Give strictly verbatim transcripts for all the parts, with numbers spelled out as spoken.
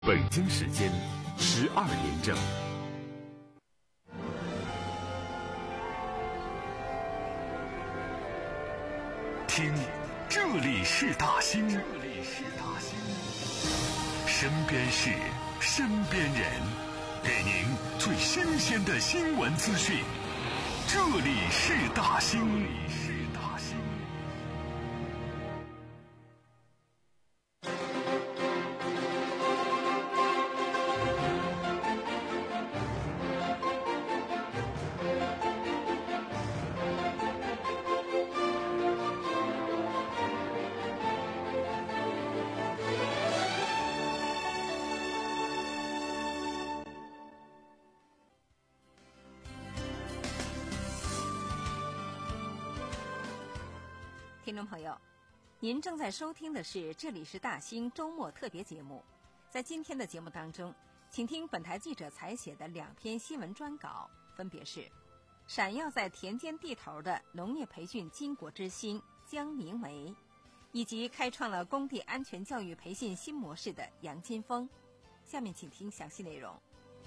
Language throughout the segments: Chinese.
北京时间十二点整。听，这里是大兴，这里是大兴，身边事，身边人，给您最新鲜的新闻资讯。这里是大兴，这里是大兴。 听众朋友，您正在收听的是这里是大兴周末特别节目。在今天的节目当中，请听本台记者采写的两篇新闻专稿，分别是闪耀在田间地头的农业培训巾帼之星江明梅，以及开创了工地安全教育培训新模式的杨金峰。下面请听详细内容。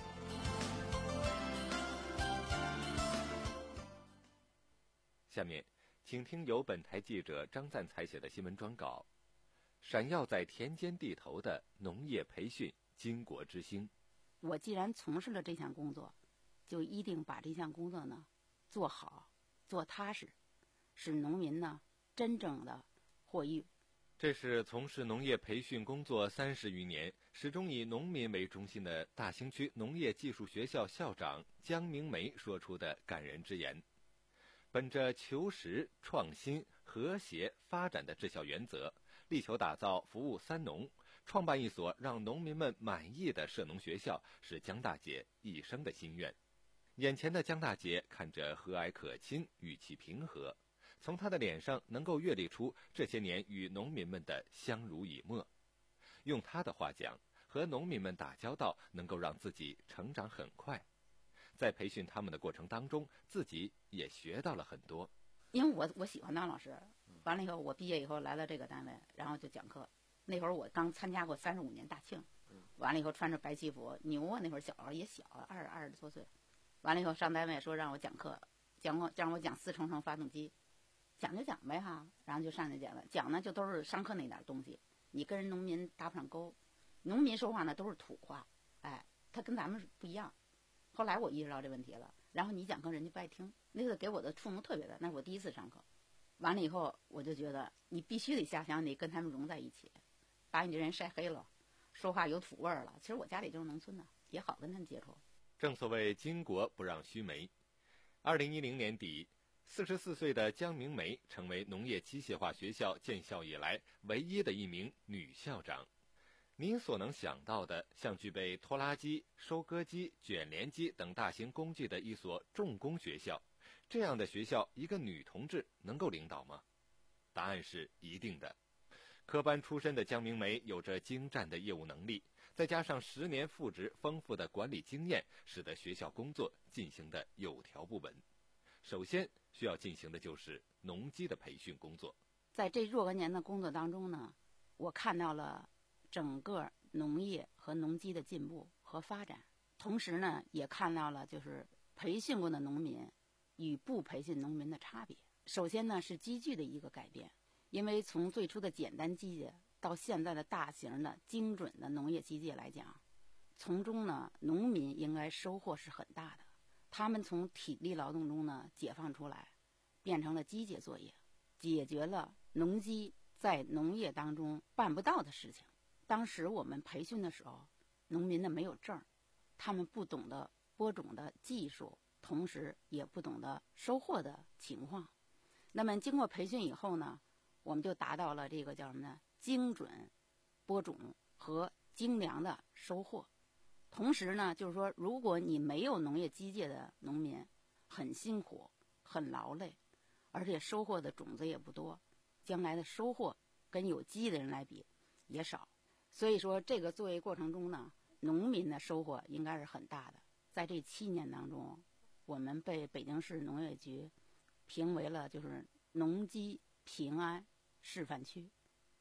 下面请听由本台记者张赞采写的新闻专稿：闪耀在田间地头的农业培训巾帼之星。 我既然从事了这项工作，就一定把这项工作呢做好、做踏实，使农民呢真正的获益。 这是从事农业培训工作三十余年，始终以农民为中心的大兴区农业技术学校校长江明梅说出的感人之言。本着求实、创新、和谐发展的治校原则，力求打造服务三农，创办一所让农民们满意的社农学校，是江大姐一生的心愿。眼前的江大姐看着和蔼可亲，语气平和，从她的脸上能够阅历出这些年与农民们的相濡以沫。用她的话讲，和农民们打交道能够让自己成长很快。在培训他们的过程当中，自己也学到了很多。 因为我我喜欢当老师，完了以后我毕业以后来到这个单位，然后就讲课。那会儿我刚参加过三十五年大庆，完了以后穿着白旗服，牛啊，那会儿小也小，二二十多岁。完了以后上单位说让我讲课，讲我让我讲四冲程发动机，讲就讲呗哈，然后就上去讲了。讲呢就都是上课那点东西，你跟人农民搭不上钩，农民说话呢都是土话，哎，他跟咱们不一样。后来我意识到这问题了，然后你讲课人家不爱听，那个给我的触动特别大。那是我第一次上课，完了以后我就觉得你必须得下乡，得跟他们融在一起，把你这人晒黑了，说话有土味儿了。其实我家里就是农村的，也好跟他们接触。 正所谓巾帼不让须眉。二零一零年底，四十四岁的江明梅成为农业机械化学校建校以来唯一的一名女校长。您所能想到的，像具备拖拉机、收割机、卷帘机等大型工具的一所重工学校，这样的学校，一个女同志能够领导吗？答案是一定的。科班出身的江明梅有着精湛的业务能力，再加上十年复职丰富的管理经验，使得学校工作进行的有条不紊。首先需要进行的就是农机的培训工作。 在这若干年的工作当中呢，我看到了整个农业和农机的进步和发展，同时呢也看到了就是培训过的农民与不培训农民的差别。首先呢是机具的一个改变，因为从最初的简单机械到现在的大型的精准的农业机械来讲，从中呢农民应该收获是很大的。他们从体力劳动中呢解放出来，变成了机械作业，解决了农机在农业当中办不到的事情。当时我们培训的时候，农民呢没有证，他们不懂得播种的技术，同时也不懂得收获的情况。那么经过培训以后呢，我们就达到了这个叫什么呢？精准播种和精良的收获。同时呢，就是说，如果你没有农业机械的农民，很辛苦，很劳累，而且收获的种子也不多，将来的收获跟有机的人来比也少。所以说这个作业过程中呢，农民的收获应该是很大的。在这七年当中，我们被北京市农业局评为了就是农机平安示范区。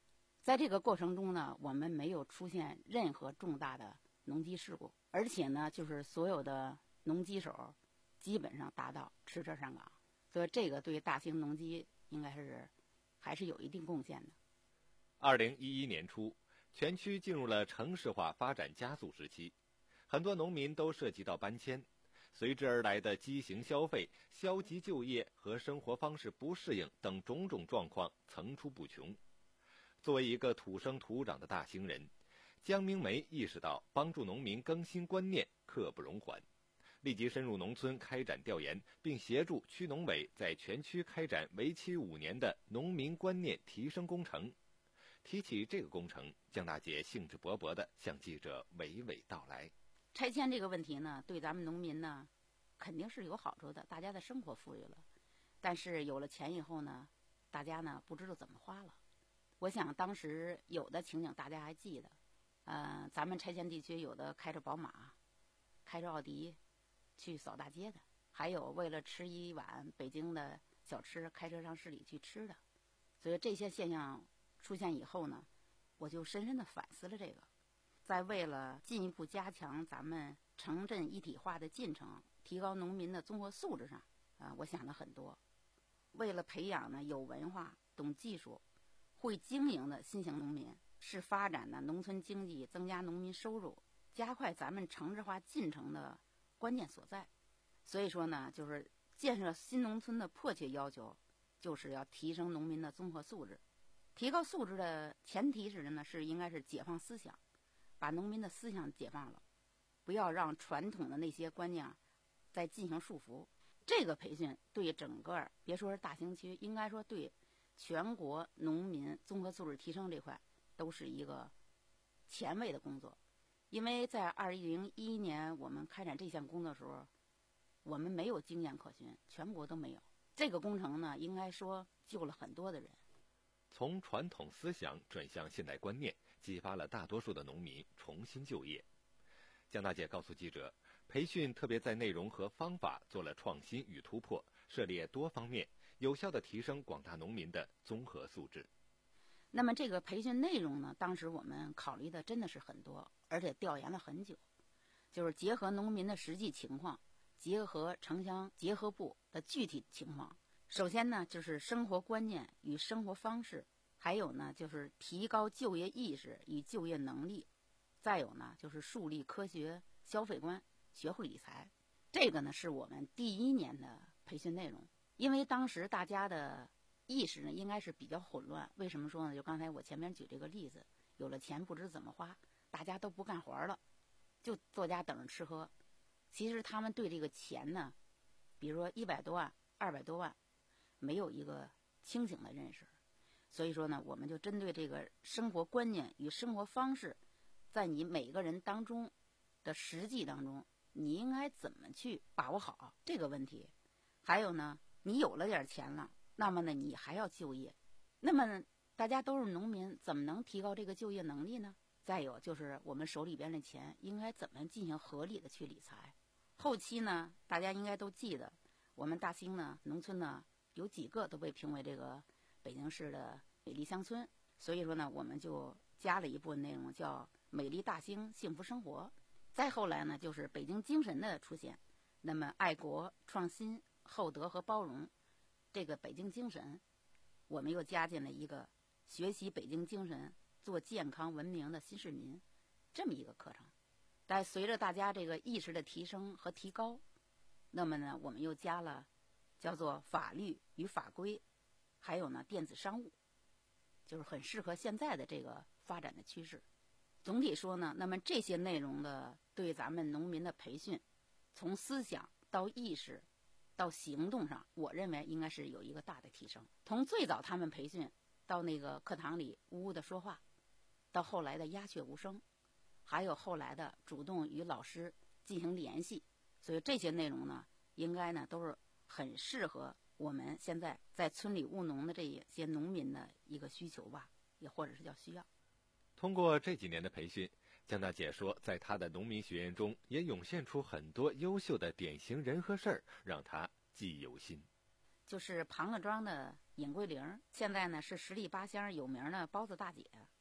在这个过程中呢，我们没有出现任何重大的农机事故，而且呢，就是所有的农机手基本上达到驰车上岗，所以这个对大兴农机应该是还是有一定贡献的。 二零一一年初，全区进入了城市化发展加速时期，很多农民都涉及到搬迁，随之而来的畸形消费、消极就业和生活方式不适应等种种状况层出不穷。作为一个土生土长的大兴人，江明梅意识到帮助农民更新观念刻不容缓，立即深入农村开展调研，并协助区农委在全区开展为期五年的农民观念提升工程。提起这个工程，江大姐兴致勃勃地向记者娓娓道来。 拆迁这个问题呢，对咱们农民呢肯定是有好处的，大家的生活富裕了，但是有了钱以后呢，大家呢不知道怎么花了。我想当时有的情景大家还记得，呃，咱们拆迁地区有的开着宝马，开着奥迪去扫大街的，还有为了吃一碗北京的小吃开车上市里去吃的。所以这些现象出现以后呢，我就深深地反思了这个。在为了进一步加强咱们城镇一体化的进程，提高农民的综合素质上，啊、呃，我想了很多。为了培养呢有文化、懂技术、会经营的新型农民，是发展呢农村经济、增加农民收入、加快咱们城市化进程的关键所在。所以说呢，就是建设新农村的迫切要求，就是要提升农民的综合素质。提高素质的前提是呢，是应该是解放思想，把农民的思想解放了，不要让传统的那些观念再进行束缚。这个培训对整个别说是大兴区，应该说对全国农民综合素质提升这块都是一个前卫的工作。因为在二零一一年我们开展这项工作的时候，我们没有经验可循，全国都没有。这个工程呢，应该说救了很多的人。 从传统思想转向现代观念，激发了大多数的农民重新就业。江大姐告诉记者，培训特别在内容和方法做了创新与突破，涉猎多方面，有效地提升广大农民的综合素质。 那么这个培训内容呢，当时我们考虑的真的是很多，而且调研了很久，就是结合农民的实际情况，结合城乡结合部的具体情况。首先呢，就是生活观念与生活方式，还有呢，就是提高就业意识与就业能力，再有呢，就是树立科学消费观，学会理财。这个呢，是我们第一年的培训内容。因为当时大家的意识呢，应该是比较混乱。为什么说呢？就刚才我前面举这个例子，有了钱不知怎么花，大家都不干活了，就坐家等着吃喝。其实他们对这个钱呢，比如说一百多万、二百多万，没有一个清醒的认识。所以说呢，我们就针对这个生活观念与生活方式，在你每个人当中的实际当中，你应该怎么去把握好这个问题。还有呢，你有了点钱了，那么呢，你还要就业。那么大家都是农民，怎么能提高这个就业能力呢？再有就是我们手里边的钱应该怎么进行合理的去理财。后期呢，大家应该都记得，我们大兴呢，农村呢，有几个都被评为这个北京市的美丽乡村。所以说呢，我们就加了一部分内容，叫美丽大兴幸福生活。再后来呢，就是北京精神的出现。那么爱国创新厚德和包容这个北京精神，我们又加进了一个学习北京精神做健康文明的新市民这么一个课程。但随着大家这个意识的提升和提高，那么呢，我们又加了叫做法律与法规，还有呢电子商务，就是很适合现在的这个发展的趋势。总体说呢，那么这些内容的对咱们农民的培训，从思想到意识到行动上，我认为应该是有一个大的提升。从最早他们培训到那个课堂里呜呜的说话，到后来的鸦雀无声，还有后来的主动与老师进行联系，所以这些内容呢，应该呢都是很适合我们现在在村里务农的这些农民的一个需求吧，也或者是叫需要。 通过这几年的培训，江大姐说，在她的农民学院中也涌现出很多优秀的典型人和事儿，让她记忆犹新。 就是庞各庄的尹桂玲，现在呢是十里八乡有名的包子大姐。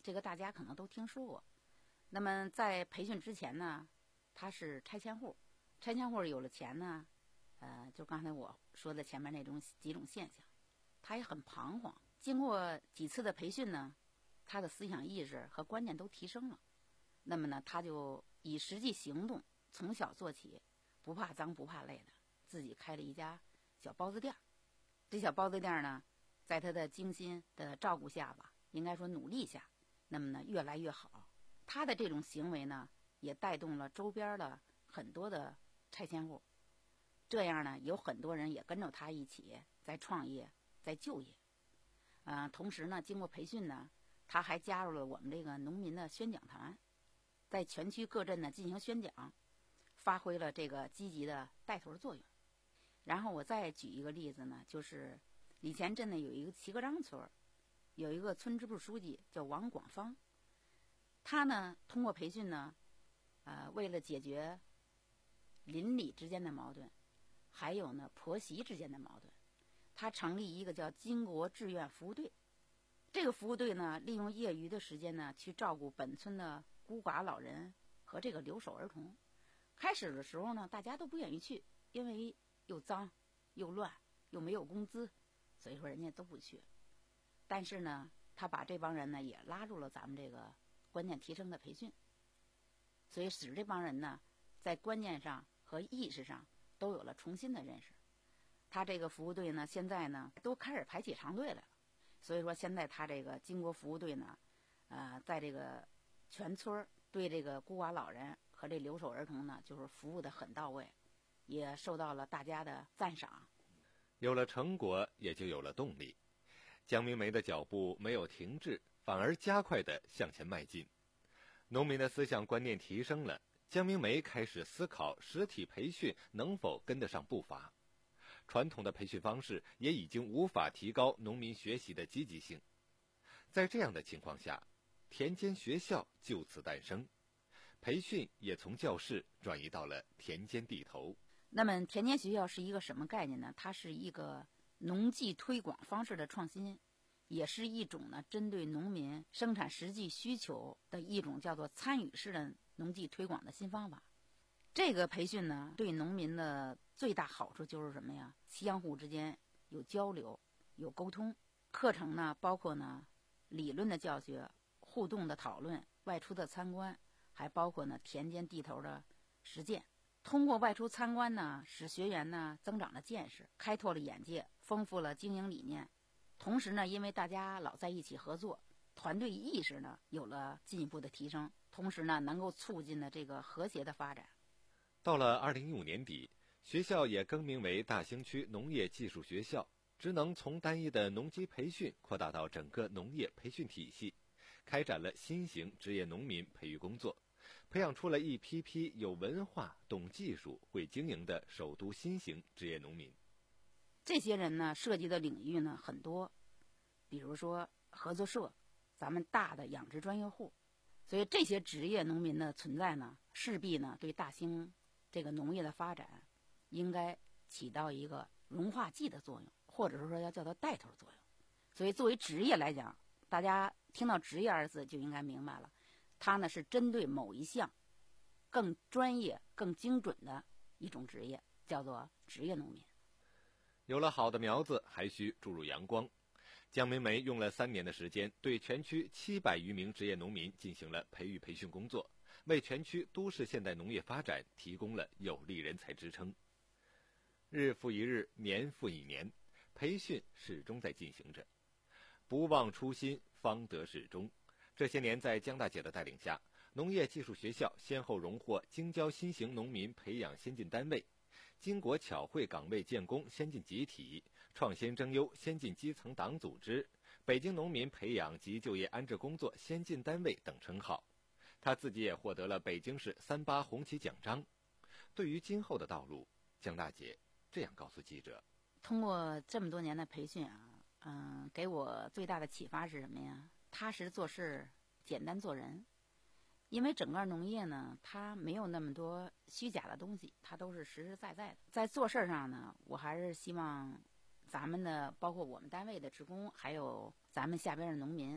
这个大家可能都听说过。那么在培训之前呢，他是拆迁户，拆迁户有了钱呢，呃，就刚才我说的前面那种几种现象，他也很彷徨。经过几次的培训呢，他的思想意识和观念都提升了。那么呢，他就以实际行动，从小做起，不怕脏不怕累的，自己开了一家小包子店。这小包子店呢，在他的精心的照顾下吧，应该说努力下，那么呢越来越好。他的这种行为呢，也带动了周边的很多的拆迁户，这样呢，有很多人也跟着他一起在创业，在就业。嗯、呃，同时呢，经过培训呢，他还加入了我们这个农民的宣讲团，在全区各镇呢进行宣讲，发挥了这个积极的带头作用。然后我再举一个例子呢，就是李前镇呢有一个齐各章村，有一个村支部书记叫王广芳，他呢通过培训呢，呃，为了解决邻里之间的矛盾，还有呢婆媳之间的矛盾，他成立一个叫金国志愿服务队。这个服务队呢，利用业余的时间呢，去照顾本村的孤寡老人和这个留守儿童。开始的时候呢，大家都不愿意去，因为又脏又乱又没有工资，所以说人家都不去。但是呢，他把这帮人呢也拉入了咱们这个观念提升的培训，所以使这帮人呢在观念上和意识上都有了重新的认识。他这个服务队呢，现在呢都开始排起长队来了。所以说现在他这个金国服务队呢，呃，在这个全村对这个孤寡老人和这留守儿童呢，就是服务的很到位，也受到了大家的赞赏。 有了成果，也就有了动力。江明梅的脚步没有停滞，反而加快地向前迈进。农民的思想观念提升了，江明梅开始思考实体培训能否跟得上步伐。传统的培训方式也已经无法提高农民学习的积极性。在这样的情况下，田间学校就此诞生，培训也从教室转移到了田间地头。 那么田间学校是一个什么概念呢？它是一个农技推广方式的创新，也是一种呢针对农民生产实际需求的一种叫做参与式的农技推广的新方法。这个培训呢，对农民的最大好处就是什么呀？相互之间有交流，有沟通。课程呢，包括呢理论的教学、互动的讨论、外出的参观，还包括呢田间地头的实践。通过外出参观呢，使学员呢增长了见识，开拓了眼界，丰富了经营理念。同时呢，因为大家老在一起合作，团队意识呢有了进一步的提升，同时呢能够促进了这个和谐的发展。 到了二零一五年底，学校也更名为大兴区农业技术学校，职能从单一的农机培训扩大到整个农业培训体系，开展了新型职业农民培育工作，培养出了一批批有文化、懂技术、会经营的首都新型职业农民。 这些人呢，涉及的领域呢很多，比如说合作社，咱们大的养殖专业户，所以这些职业农民的存在呢，势必呢对大兴这个农业的发展应该起到一个融化剂的作用，或者是说要叫做带头作用。所以作为职业来讲，大家听到职业二字就应该明白了，它呢是针对某一项更专业更精准的一种职业，叫做职业农民。 有了好的苗子，还需注入阳光。江明梅用了三年的时间，对全区七百余名职业农民进行了培育培训工作，为全区都市现代农业发展提供了有力人才支撑。日复一日，年复一年，培训始终在进行着。不忘初心，方得始终。这些年，在江大姐的带领下，农业技术学校先后荣获京郊新型农民培养先进单位、金国巧慧岗位建功先进集体、创新征优先进基层党组织、北京农民培养及就业安置工作先进单位等称号。他自己也获得了北京市三八红旗奖章。对于今后的道路，江大姐这样告诉记者： 通过这么多年的培训啊，嗯，给我最大的启发是什么呀？踏实做事，简单做人。因为整个农业呢，它没有那么多虚假的东西，它都是实实在在的。在做事上呢，我还是希望咱们的，包括我们单位的职工，还有咱们下边的农民，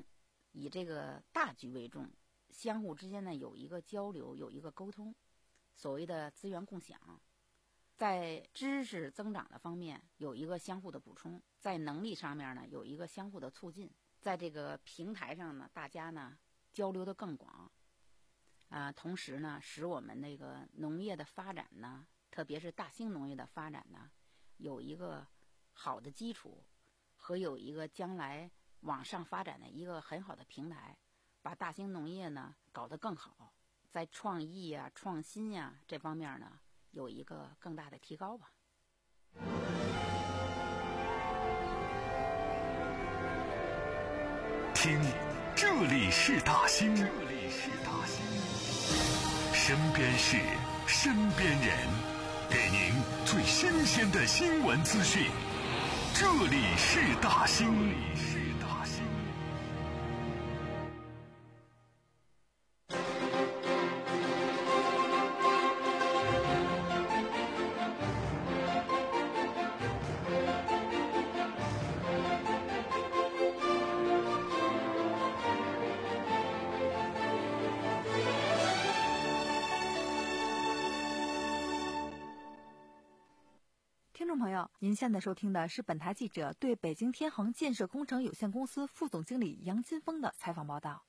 以这个大局为重，相互之间呢有一个交流，有一个沟通，所谓的资源共享。在知识增长的方面有一个相互的补充，在能力上面呢有一个相互的促进，在这个平台上呢大家呢交流的更广啊、呃，同时呢使我们那个农业的发展呢，特别是大兴农业的发展呢有一个好的基础和有一个将来往上发展的一个很好的平台，把大兴农业呢搞得更好，在创意啊创新呀、啊、这方面呢有一个更大的提高吧。 听，这里是大兴，这里是大兴，身边事，身边人，给您最新鲜的新闻资讯。这里是大兴，这里是大兴。 听众朋友，您现在收听的是本台记者对北京天恒建设工程有限公司副总经理杨金峰的采访报道。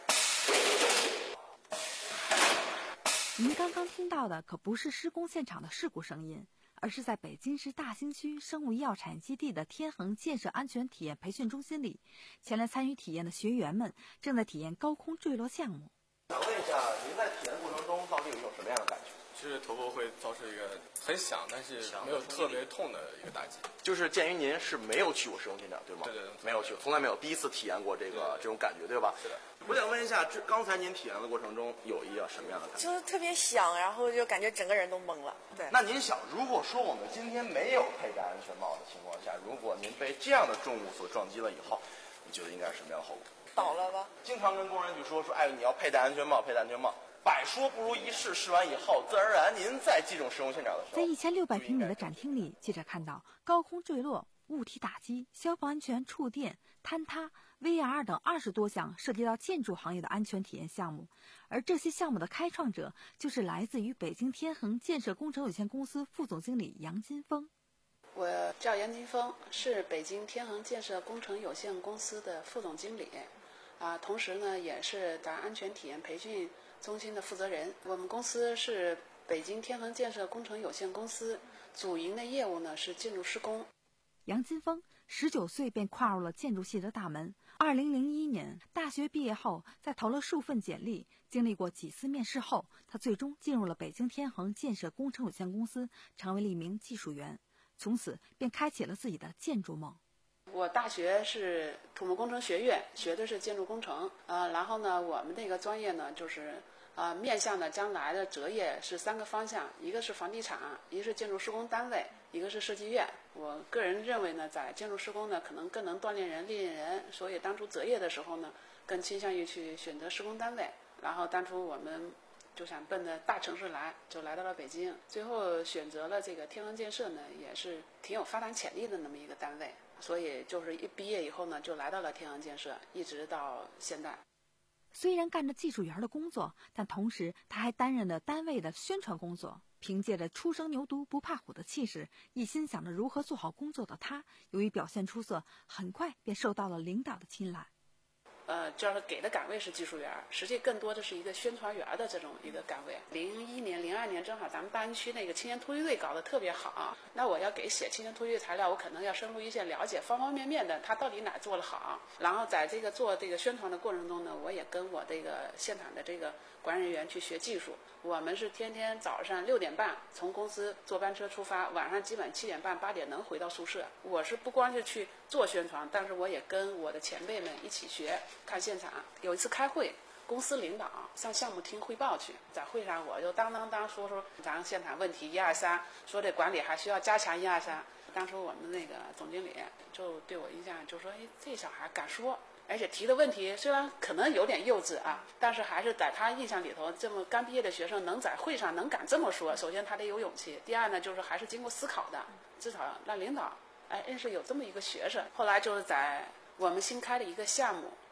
您刚刚听到的可不是施工现场的事故声音，而是在北京市大兴区生物医药产业基地的天恒建设安全体验培训中心里，前来参与体验的学员们正在体验高空坠落项目。 想问一下，您在体验过程中到底有一种什么样的感觉？ 就是头部会遭受一个很响，但是没有特别痛的一个打击。 就是鉴于您是没有去过施工现场，对吗？ 对对对， 没有去，从来没有，第一次体验过这个这种感觉，对吧？ 是的。 我想问一下，这刚才您体验的过程中有一个什么样的感觉？ 就是特别响，然后就感觉整个人都懵了。对。 那您想，如果说我们今天没有佩戴安全帽的情况下，如果您被这样的重物所撞击了以后，你觉得应该是什么样的后果？ 倒了吧。 经常跟工人去说说，哎，你要佩戴安全帽，佩戴安全帽。百说不如一试，试完以后，自然而然您在这种施工现场的时候， 在一千六百平米的展厅里，记者看到高空坠落、物体打击、消防安全、触电、坍塌、V R 等二十多项涉及到建筑行业的安全体验项目，而这些项目的开创者就是来自于北京天恒建设工程有限公司副总经理杨金峰。 我叫杨金峰，是北京天恒建设工程有限公司的副总经理，啊，同时呢也是咱安全体验培训中心的负责人。我们公司是北京天恒建设工程有限公司，主营的业务呢是建筑施工。 杨金峰十九岁便跨入了建筑系的大门。二零零一年大学毕业后，在投了数份简历，经历过几次面试后，他最终进入了北京天恒建设工程有限公司，成为了一名技术员。从此便开启了自己的建筑梦。 我大学是土木工程学院，学的是建筑工程，呃，然后呢，我们这个专业呢，就是呃，面向的将来的择业是三个方向，一个是房地产，一个是建筑施工单位，一个是设计院。我个人认为呢，在建筑施工呢，可能更能锻炼人、历练人，所以当初择业的时候呢，更倾向于去选择施工单位。然后当初我们就想奔着大城市来，就来到了北京，最后选择了这个天恒建设呢，也是挺有发展潜力的那么一个单位。所以就是一毕业以后呢，就来到了天恒建设，一直到现在。 虽然干着技术员的工作，但同时他还担任了单位的宣传工作。凭借着初生牛犊不怕虎的气势，一心想着如何做好工作的他，由于表现出色，很快便受到了领导的青睐。 呃，就是给的岗位是技术员，实际更多的是一个宣传员的这种一个岗位。零一年、零二年正好咱们大安区那个青年突击队搞得特别好，那我要给写青年突击队材料，我可能要深入一些了解方方面面的他到底哪做得好。然后在这个做这个宣传的过程中呢，我也跟我这个现场的这个管理人员去学技术。我们是天天早上六点半从公司坐班车出发，晚上基本七点半八点能回到宿舍。我是不光是去做宣传，但是我也跟我的前辈们一起学。看现场，有一次开会，公司领导上项目厅汇报去，在会上我就当当当说说咱现场问题一二三，说这管理还需要加强一二三。当初我们那个总经理就对我印象就说，哎，这小孩敢说，而且提的问题虽然可能有点幼稚啊，但是还是在他印象里头，这么刚毕业的学生能在会上能敢这么说，首先他得有勇气，第二呢就是还是经过思考的，至少让领导哎认识有这么一个学生。后来就是在我们新开的一个项目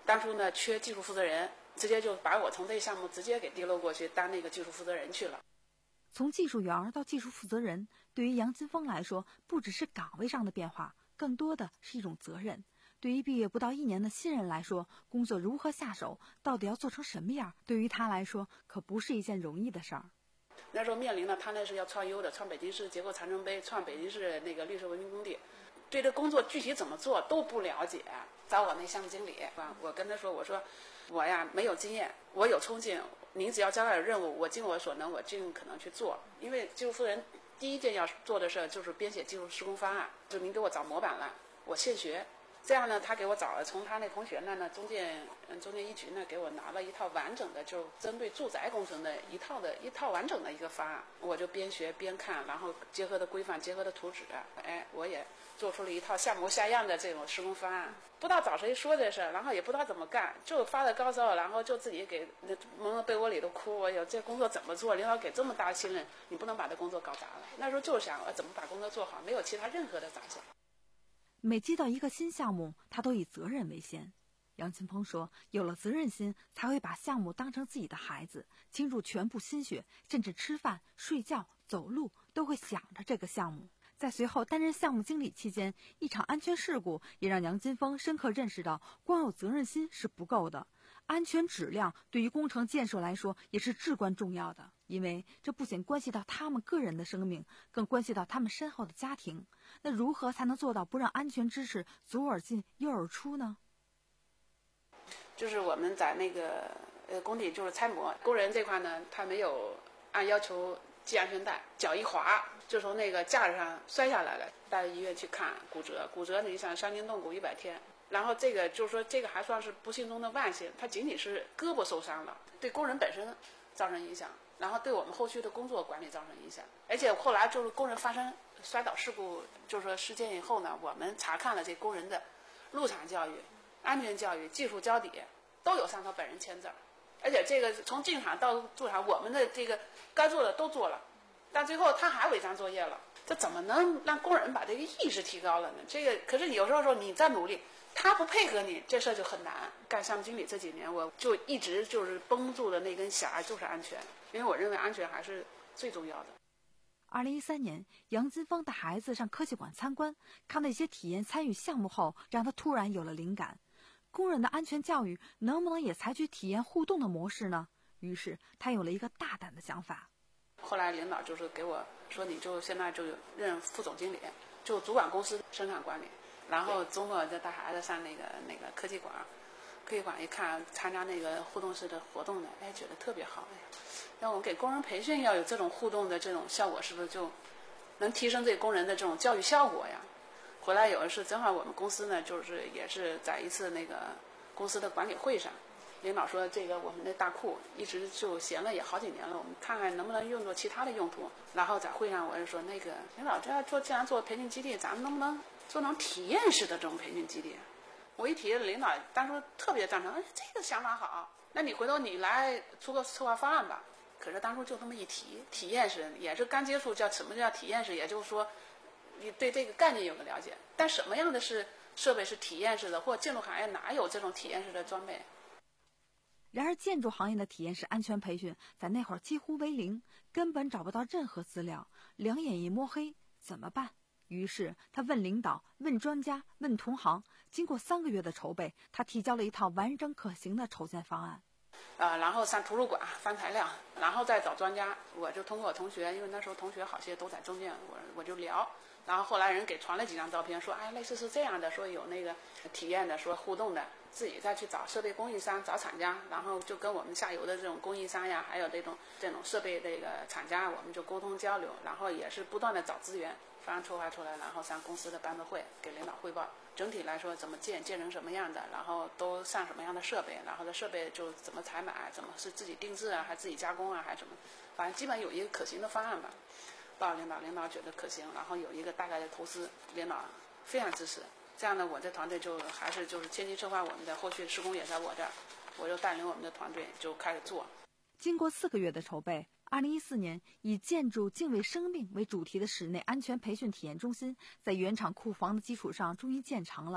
当初呢缺技术负责人，直接就把我从这项目直接给提溜过去当那个技术负责人去了。 从技术员到技术负责人，对于杨金峰来说，不只是岗位上的变化，更多的是一种责任。对于毕业不到一年的新人来说，工作如何下手，到底要做成什么样，对于他来说可不是一件容易的事儿。 那时候面临了他那是要创优的，创北京市结构长城碑，创北京市那个绿色文明工地，对这工作具体怎么做都不了解。找我那项目经理，我跟他说，我说我呀没有经验，我有冲劲，您只要交代任务，我尽我所能，我尽可能去做。因为技术负责人第一件要做的事就是编写技术施工方案，就您给我找模板了，我现学。这样呢，他给我找了从他那同学那呢中建嗯中建一局呢给我拿了一套完整的，就针对住宅工程的一套的一套完整的一个方案，我就边学边看，然后结合的规范，结合的图纸，哎，我也做出了一套像模像样的这种施工方案。不知道找谁说这事，然后也不知道怎么干，就发了高烧，然后就自己给蒙到被窝里头哭。我有这工作怎么做？领导给这么大的信任，你不能把这工作搞砸了。那时候就想我怎么把工作做好，没有其他任何的杂想。 每接到一个新项目，他都以责任为先。杨金峰说，有了责任心，才会把项目当成自己的孩子，倾注全部心血，甚至吃饭、睡觉、走路都会想着这个项目。在随后担任项目经理期间，一场安全事故也让杨金峰深刻认识到，光有责任心是不够的，安全质量对于工程建设来说也是至关重要的，因为这不仅关系到他们个人的生命，更关系到他们身后的家庭。那如何才能做到不让安全知识左耳进右耳出呢？ 就是我们在那个呃工地就是拆模，工人这块呢，他没有按要求系安全带，脚一滑就从那个架子上摔下来了，带到医院去看骨折，骨折你想伤筋动骨一百天。然后这个就是说这个还算是不幸中的万幸，它仅仅是胳膊受伤了，对工人本身造成影响，然后对我们后续的工作管理造成影响。而且后来就是工人发生摔倒事故就是说事件以后呢，我们查看了这工人的入场教育、安全教育、技术交底都有上头本人签字，而且这个从进场到驻场我们的这个该做的都做了，但最后他还违章作业了，这怎么能让工人把这个意识提高了呢？这个可是有时候说你再努力，他不配合你，这事儿就很难。干项目经理这几年，我就一直就是绷住的那根弦就是安全，因为我认为安全还是最重要的。 二零一三年，杨金峰带孩子上科技馆参观，看到一些体验参与项目后，让他突然有了灵感：工人的安全教育能不能也采取体验互动的模式呢？于是他有了一个大胆的想法。 后来领导就是给我说，你就现在就任副总经理，就主管公司生产管理，然后周末就带孩子上那个那个科技馆，科技馆一看参加那个互动式的活动呢，哎，觉得特别好。哎呀，让我们给工人培训要有这种互动的这种效果，是不是就能提升这工人的这种教育效果呀？回来有一次正好我们公司呢，就是也是在一次那个公司的管理会上，领导说这个我们的大库一直就闲了也好几年了，我们看看能不能用作其他的用途。然后在会上我就说，那个领导这要做既然做培训基地，咱们能不能做成体验式的这种培训基地？我一提，领导当时特别赞成，哎，这个想法好，那你回头你来出个策划方案吧。可是当初就这么一提，体验式也是刚接触，叫什么叫体验式，也就是说你对这个概念有个了解，但什么样的是设备是体验式的，或建筑行业哪有这种体验式的装备？ 然而建筑行业的体验式安全培训在那会儿几乎为零，根本找不到任何资料，两眼一摸黑，怎么办？于是他问领导，问专家，问同行。经过三个月的筹备，他提交了一套完整可行的筹建方案。 呃，然后上图书馆翻材料，然后再找专家。我就通过我同学，因为那时候同学好些都在中建，我我就聊。然后后来人给传了几张照片，说哎，类似是这样的，说有那个体验的，说互动的，自己再去找设备供应商，找厂家，然后就跟我们下游的这种供应商呀，还有这种这种设备这个厂家，我们就沟通交流，然后也是不断的找资源，方案筹划出来，然后上公司的班子会给领导汇报。整体来说怎么建，建成什么样的，然后都上什么样的设备，然后这设备就怎么采买，怎么是自己定制啊，还自己加工啊，还是什么，反正基本有一个可行的方案吧。报领导，领导觉得可行，然后有一个大概的投资，领导非常支持。这样呢，我这团队就还是就是前期策划我们的，后续施工也在我这儿，我就带领我们的团队就开始做。 经过四个月的筹备，二零一四年以建筑敬畏生命为主题的室内安全培训体验中心，在原厂库房的基础上终于建成了。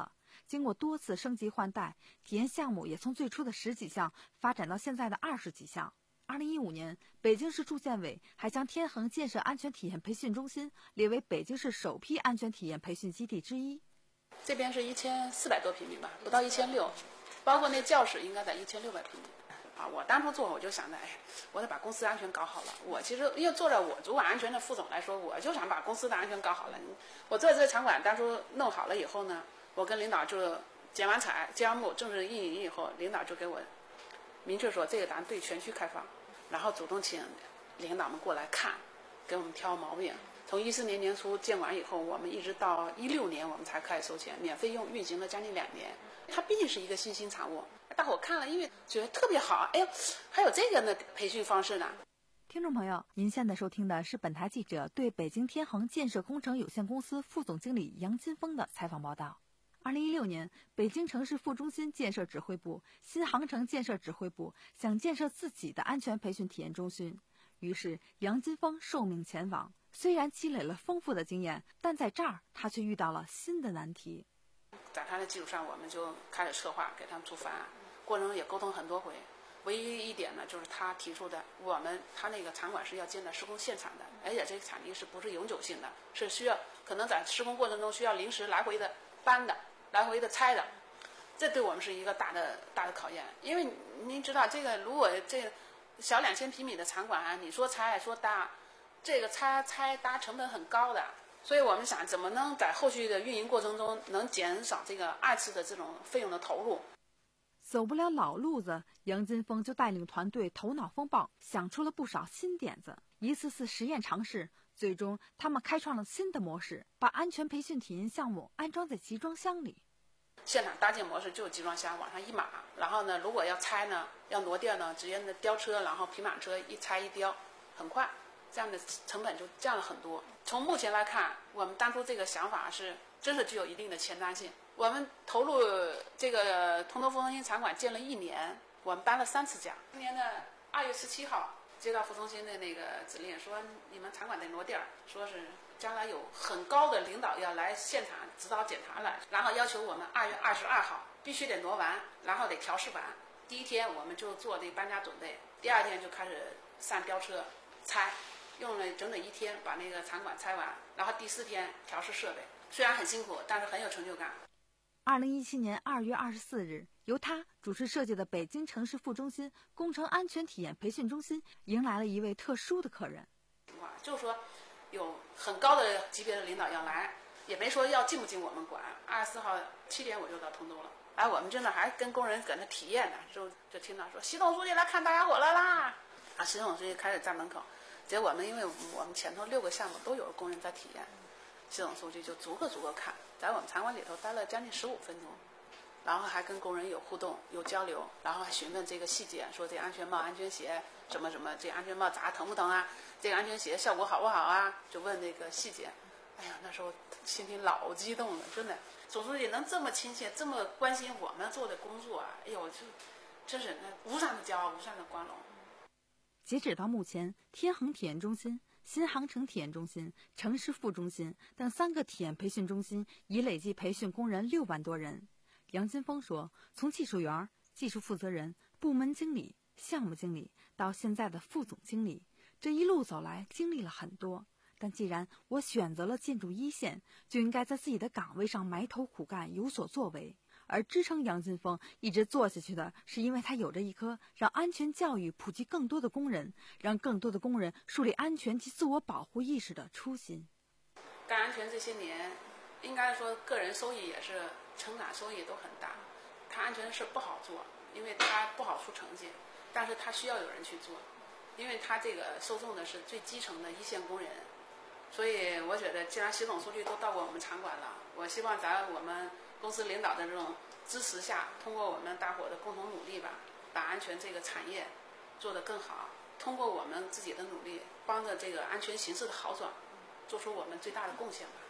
经过多次升级换代，体验项目也从最初的十几项发展到现在的二十几项。二零一五年，北京市住建委还将天恒建设安全体验培训中心列为北京市首批安全体验培训基地之一。 这边是一千四百多平米吧，不到一千六，包括那教室应该在一千六百平米。啊，我当初做我就想着，哎，我得把公司安全搞好了。我其实因为做着我主管安全的副总来说，我就想把公司的安全搞好了。我做这个场馆当初弄好了以后呢，我跟领导就剪完彩、接完幕，正式运营以后，领导就给我明确说，这个咱对全区开放。然后主动请领导们过来看，给我们挑毛病。从一四年年初建馆以后，我们一直到一六年我们才开始收钱，免费用运行了将近两年。它毕竟是一个新兴产物，大伙看了因为觉得特别好，哎呦，还有这个呢培训方式呢。 听众朋友，您现在收听的是本台记者对北京天恒建设工程有限公司副总经理杨金峰的采访报道。二零一六年，北京城市副中心建设指挥部、新航城建设指挥部想建设自己的安全培训体验中心，于是杨金峰受命前往。虽然积累了丰富的经验，但在这儿他却遇到了新的难题。 在他的基础上，我们就开始策划，给他们出方案，过程中也沟通很多回。唯一一点呢，就是他提出的，我们他那个场馆是要建在施工现场的，而且这个场地是不是永久性的，是需要可能在施工过程中需要临时来回的搬的。来回的拆的，这对我们是一个大的大的考验。因为您知道，这个如果这个小两千平米的场馆啊，你说拆说搭，这个拆拆搭成本很高的。所以我们想，怎么能在后续的运营过程中能减少这个二次的这种费用的投入？ 走不了老路子，杨金峰就带领团队头脑风暴，想出了不少新点子，一次次实验尝试。最终，他们开创了新的模式，把安全培训体验项目安装在集装箱里。 现场搭建模式就是集装箱往上一码，然后呢，如果要拆呢，要挪地呢，直接的吊车，然后平板车一拆一吊，很快，这样的成本就降了很多。从目前来看，我们当初这个想法是真是具有一定的前瞻性。我们投入这个通州副中心场馆建了一年，我们搬了三次家。今年的二月十七号。接到副中心的那个指令，说你们场馆得挪地儿，说是将来有很高的领导要来现场指导检查了，然后要求我们二月二十二号必须得挪完，然后得调试完。第一天我们就做这搬家准备，第二天就开始上吊车拆，用了整整一天把那个场馆拆完，然后第四天调试设备。虽然很辛苦，但是很有成就感。 二零一七年二月二十四日，由他主持设计的北京城市副中心工程安全体验培训中心迎来了一位特殊的客人。 就是说，有很高的级别的领导要来，也没说要进不进我们馆。二十四号七点我就到通州了，哎，我们真的还跟工人搁那体验呢，就就听到说习总书记来看大家伙来啦，啊，习总书记开始站门口，结果我们因为我们前头六个项目都有工人在体验，习总书记就逐个逐个看，在我们场馆里头待了将近十五分钟。然后还跟工人有互动、有交流，然后还询问这个细节，说这安全帽、安全鞋什么什么，这安全帽砸疼不疼啊？这个安全鞋效果好不好啊？就问那个细节。哎呀，那时候心里老激动了，真的。总书记能这么亲切、这么关心我们做的工作啊，哎呦，就真是那无上的骄傲、无上的光荣。 截止到目前，天恒体验中心、新航城体验中心、城市副中心等三个体验培训中心已累计培训工人六万多人。杨金峰说，从技术员、技术负责人、部门经理、项目经理到现在的副总经理，这一路走来经历了很多。但既然我选择了进入一线，就应该在自己的岗位上埋头苦干，有所作为。而支撑杨金峰一直做下去的，是因为他有着一颗让安全教育普及更多的工人，让更多的工人树立安全及自我保护意识的初心。 干安全这些年，应该说个人收益也是成长收益都很大。他安全的事不好做，因为他不好出成绩，但是他需要有人去做，因为他这个受众的是最基层的一线工人。所以我觉得，既然习总书记都到过我们场馆了，我希望在我们公司领导的这种支持下，通过我们大伙的共同努力吧，把安全这个产业做得更好。通过我们自己的努力，帮着这个安全形势的好转，做出我们最大的贡献吧。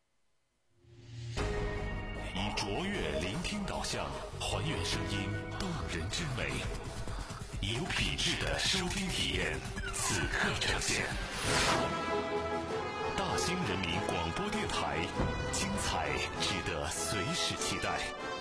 以卓越聆听导向，还原声音动人之美，以有品质的收听体验，此刻呈现。大兴人民广播电台，精彩值得随时期待。